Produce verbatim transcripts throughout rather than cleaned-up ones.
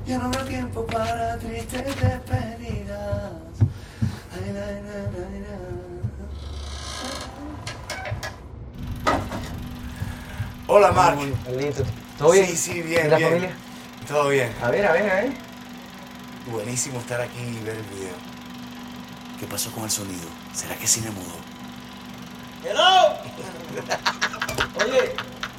Ya no habrá tiempo para tristes despedidas. Ay, la, la, la, la. Hola, Marc. ¿Todo bien? Sí, sí, bien, ¿Y la bien. familia? Todo bien. A ver, a ver, a ver. Buenísimo estar aquí y ver el video. ¿Qué pasó con el sonido? ¿Será que cine mudo? ¡Hello! Oye.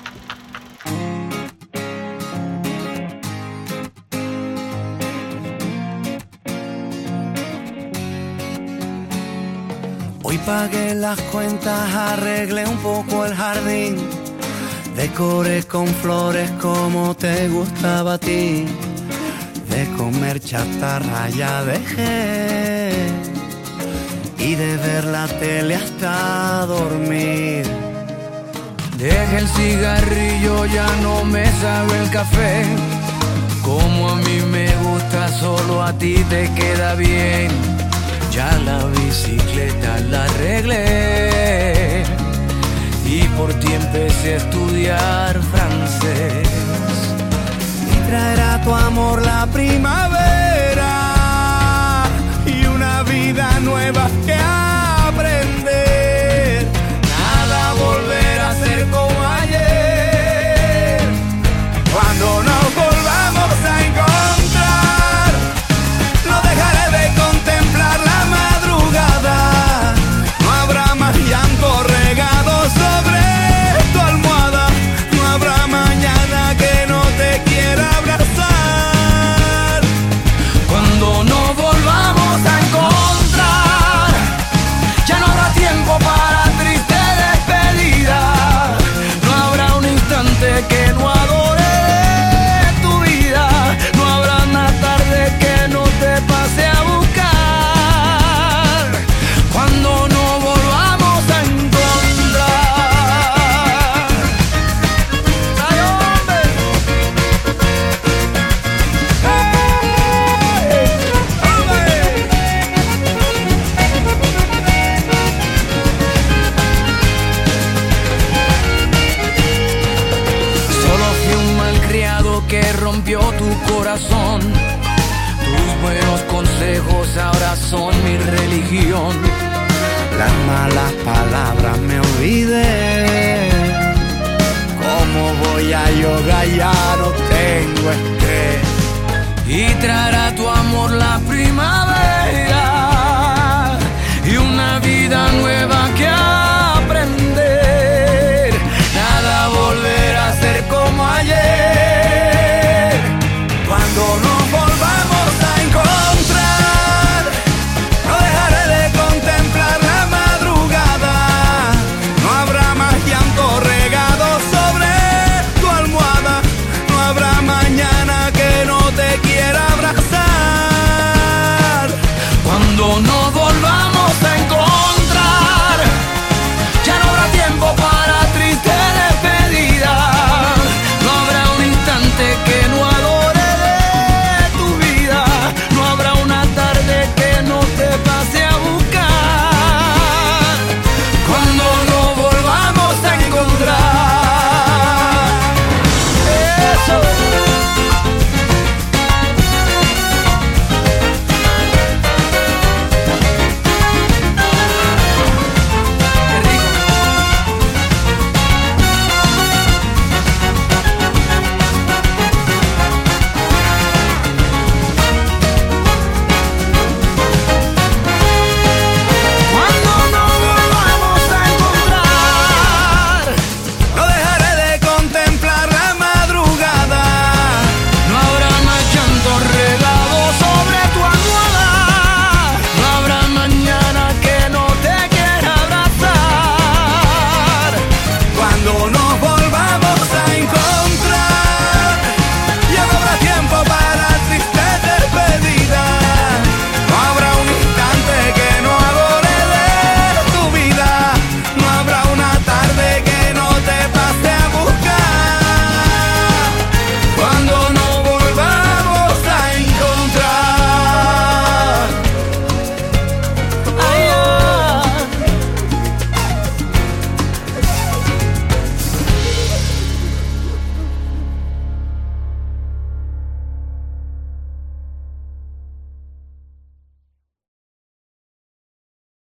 Hoy pagué las cuentas, arreglé un poco el jardín, decoré con flores como te gustaba a ti. De comer chatarra ya dejé y de ver la tele hasta dormir. Deja el cigarrillo, ya no me sabe el café. Como a mí me gusta, solo a ti te queda bien. Ya la bicicleta la arreglé y por ti empecé a estudiar francés. Y traerá tu amor la primavera y una vida nueva que aprender. Nada volverá a ser como ayer. Cuando nos volvamos a encontrar, no dejaré de contemplar la madrugada. No habrá más llanto regado sobre tu almohada. No habrá mañana que no te quiera abrazar. Cuando nos volvamos a encontrar, ya no habrá tiempo para triste despedida. No habrá un instante que no adore de tu vida. No habrá una tarde que no te pase a buscar. Cuando nos volvamos a encontrar. ¡Ay, hombre! Solo fui un malcriado que rompió tu corazón. Tus buenos consejos ahora son mi religión. Las malas palabras me olvidé. ¿Cómo voy a yoga? Ya no tengo estrés. Y traerá tu amor la primavera